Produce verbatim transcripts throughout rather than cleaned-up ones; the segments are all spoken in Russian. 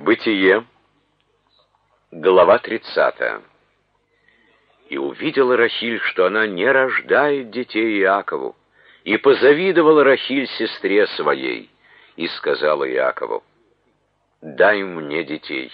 Бытие, глава тридцатая. И увидела Рахиль, что она не рождает детей Иакову, и позавидовала Рахиль сестре своей, и сказала Иакову: «Дай мне детей,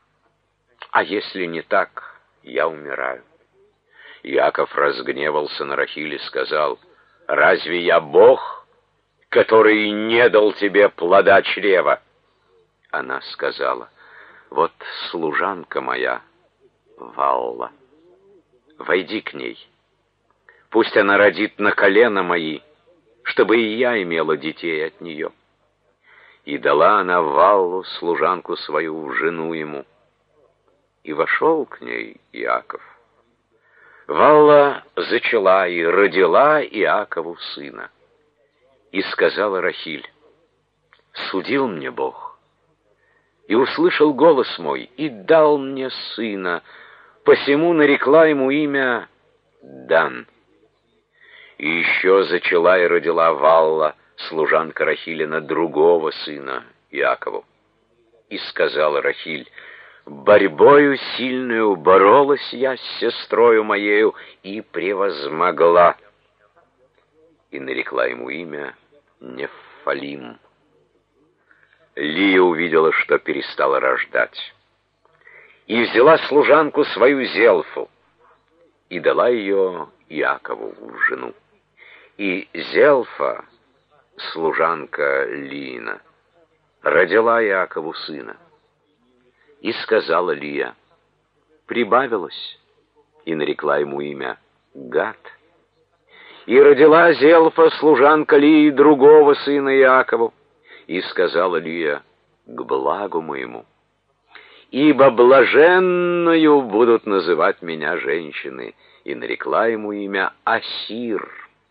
а если не так, я умираю». Иаков разгневался на Рахиль и сказал: «Разве я Бог, который не дал тебе плода чрева?» Она сказала: «Вот служанка моя, Валла, войди к ней, пусть она родит на колено мои, чтобы и я имела детей от нее». И дала она Валлу, служанку свою, в жену ему. И вошел к ней Иаков. Валла зачала и родила Иакову сына. И сказала Рахиль: «Судил мне Бог, и услышал голос мой, и дал мне сына, посему нарекла ему имя Дан». И еще зачала и родила Валла, служанка Рахилина, другого сына Иакову. И сказала Рахиль: «Борьбою сильную боролась я с сестрою моею и превозмогла». И нарекла ему имя Нефалим. Лия увидела, что перестала рождать, и взяла служанку свою Зелфу, и дала ее Иакову в жену. И Зелфа, служанка Лиина, родила Иакову сына. И сказала Лия: «Прибавилось», и нарекла ему имя Гад. И родила Зелфа, служанка Лии, другого сына Иакову. И сказала Лия: «К благу моему, ибо блаженною будут называть меня женщины». И нарекла ему имя Асир.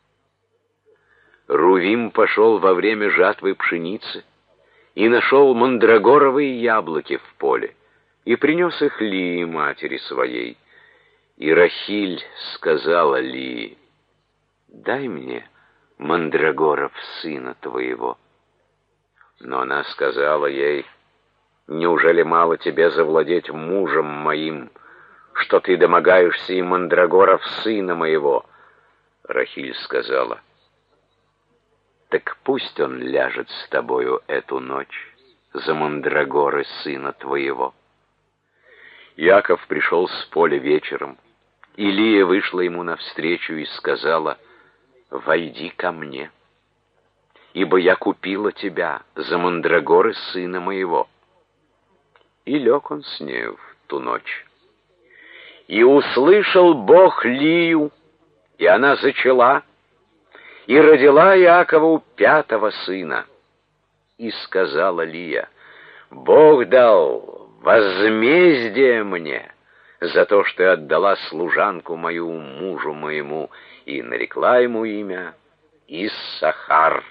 Рувим пошел во время жатвы пшеницы и нашел мандрагоровые яблоки в поле, и принес их Лии, матери своей. И Рахиль сказала Лии: «Дай мне мандрагоров сына твоего». Но она сказала ей: «Неужели мало тебе завладеть мужем моим, что ты домогаешься и мандрагоров сына моего?» Рахиль сказала: «Так пусть он ляжет с тобою эту ночь за мандрагоры сына твоего». Иаков пришел с поля вечером, и Лия вышла ему навстречу и сказала: «Войди ко мне, ибо я купила тебя за мандрагоры сына моего». И лег он с нею в ту ночь. И услышал Бог Лию, и она зачала, и родила Иакову пятого сына. И сказала Лия: «Бог дал возмездие мне за то, что я отдала служанку мою мужу моему». И нарекла ему имя Иссахар.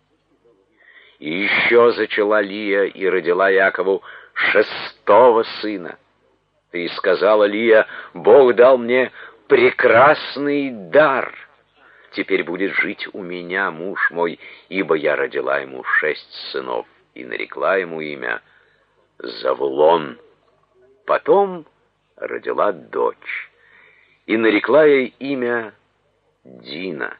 И еще зачала Лия и родила Якову шестого сына. И сказала Лия: «Бог дал мне прекрасный дар. Теперь будет жить у меня муж мой, ибо я родила ему шесть сынов». И нарекла ему имя Завулон. Потом родила дочь, и нарекла ей имя Дина.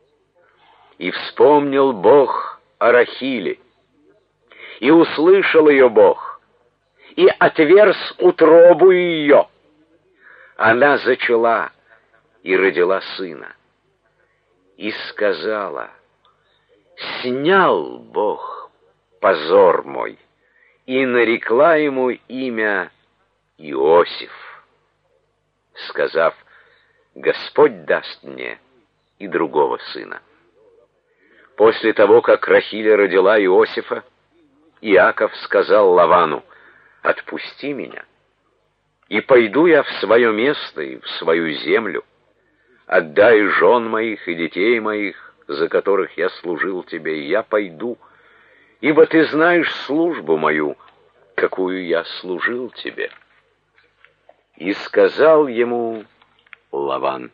И вспомнил Бог о Рахиле, и услышал ее Бог, и отверз утробу ее. Она зачала и родила сына. И сказала: «Снял Бог позор мой», и нарекла ему имя Иосиф, сказав: «Господь даст мне и другого сына». После того, как Рахиль родила Иосифа, Иаков сказал Лавану: «Отпусти меня, и пойду я в свое место и в свою землю. Отдай жен моих и детей моих, за которых я служил тебе, и я пойду, ибо ты знаешь службу мою, какую я служил тебе». И сказал ему Лаван: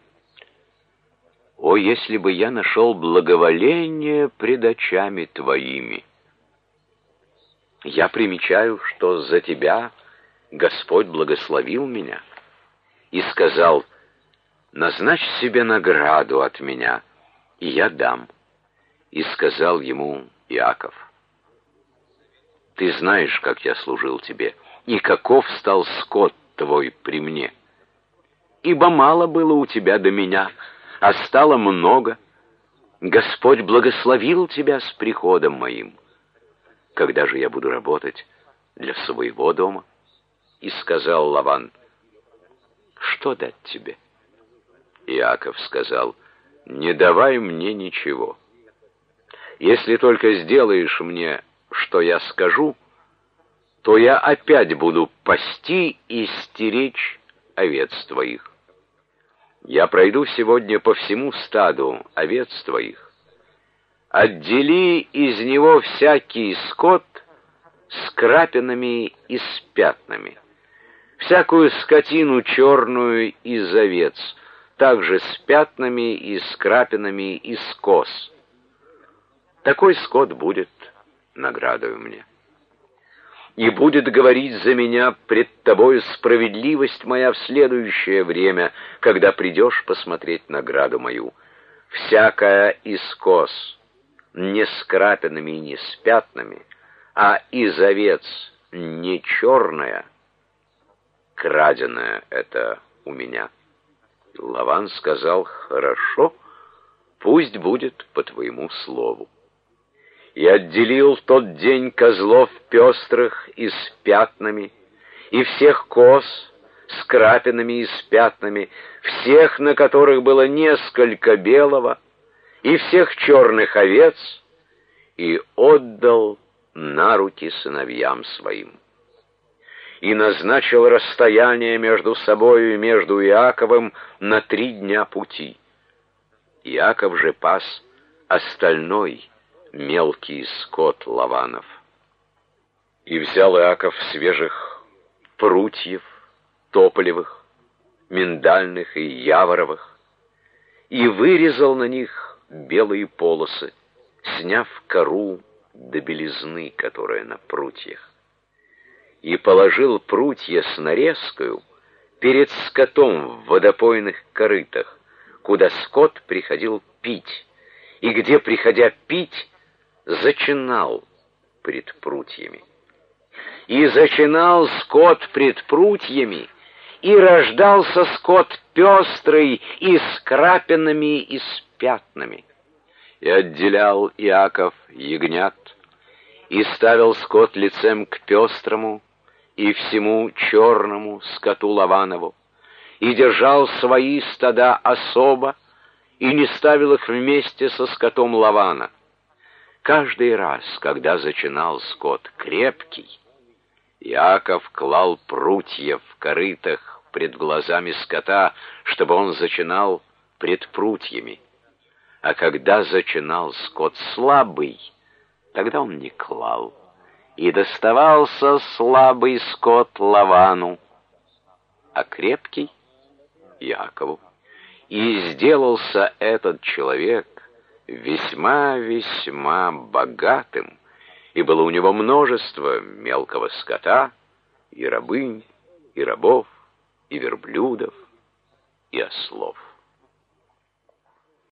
«О, если бы я нашел благоволение пред очами твоими! Я примечаю, что за тебя Господь благословил меня и сказал: назначь себе награду от меня, и я дам. И сказал ему Иаков: ты знаешь, как я служил тебе, и каков стал скот твой при мне. Ибо мало было у тебя до меня, а стало много. Господь благословил тебя с приходом моим. Когда же я буду работать для своего дома? И сказал Лаван: что дать тебе? Иаков сказал: не давай мне ничего. Если только сделаешь мне, что я скажу, то я опять буду пасти и стеречь овец твоих. Я пройду сегодня по всему стаду овец твоих. Отдели из него всякий скот с крапинами и с пятнами, всякую скотину черную из овец, также с пятнами и с крапинами и с коз. Такой скот будет наградою мне. И будет говорить за меня пред тобою справедливость моя в следующее время, когда придешь посмотреть награду мою. Всякая из коз, не с крапинами и не с пятнами, а из овец не черная, краденая это у меня. Лаван сказал: хорошо, пусть будет по твоему слову. И отделил тот день козлов пестрых и с пятнами, и всех коз с крапинами и с пятнами, всех, на которых было несколько белого, и всех черных овец, и отдал на руки сыновьям своим. И назначил расстояние между собою и между Иаковом на три дня пути. Иаков же пас остальной мелкий скот Лаванов. И взял Иаков свежих прутьев, тополевых, миндальных и яворовых, и вырезал на них белые полосы, сняв кору до белизны, которая на прутьях, и положил прутья с нарезкою перед скотом в водопойных корытах, куда скот приходил пить, и где, приходя пить, зачинал пред прутьями. И зачинал скот пред прутьями, и рождался скот пестрый и с крапинами и с пятнами. И отделял Иаков ягнят, и ставил скот лицем к пестрому и всему черному скоту Лаванову, и держал свои стада особо, и не ставил их вместе со скотом Лавана. Каждый раз, когда зачинал скот крепкий, Иаков клал прутья в корытах пред глазами скота, чтобы он зачинал пред прутьями. А когда зачинал скот слабый, тогда он не клал, и доставался слабый скот Лавану, а крепкий — Иакову. И сделался этот человек весьма-весьма богатым, и было у него множество мелкого скота, и рабынь, и рабов, и верблюдов, и ослов.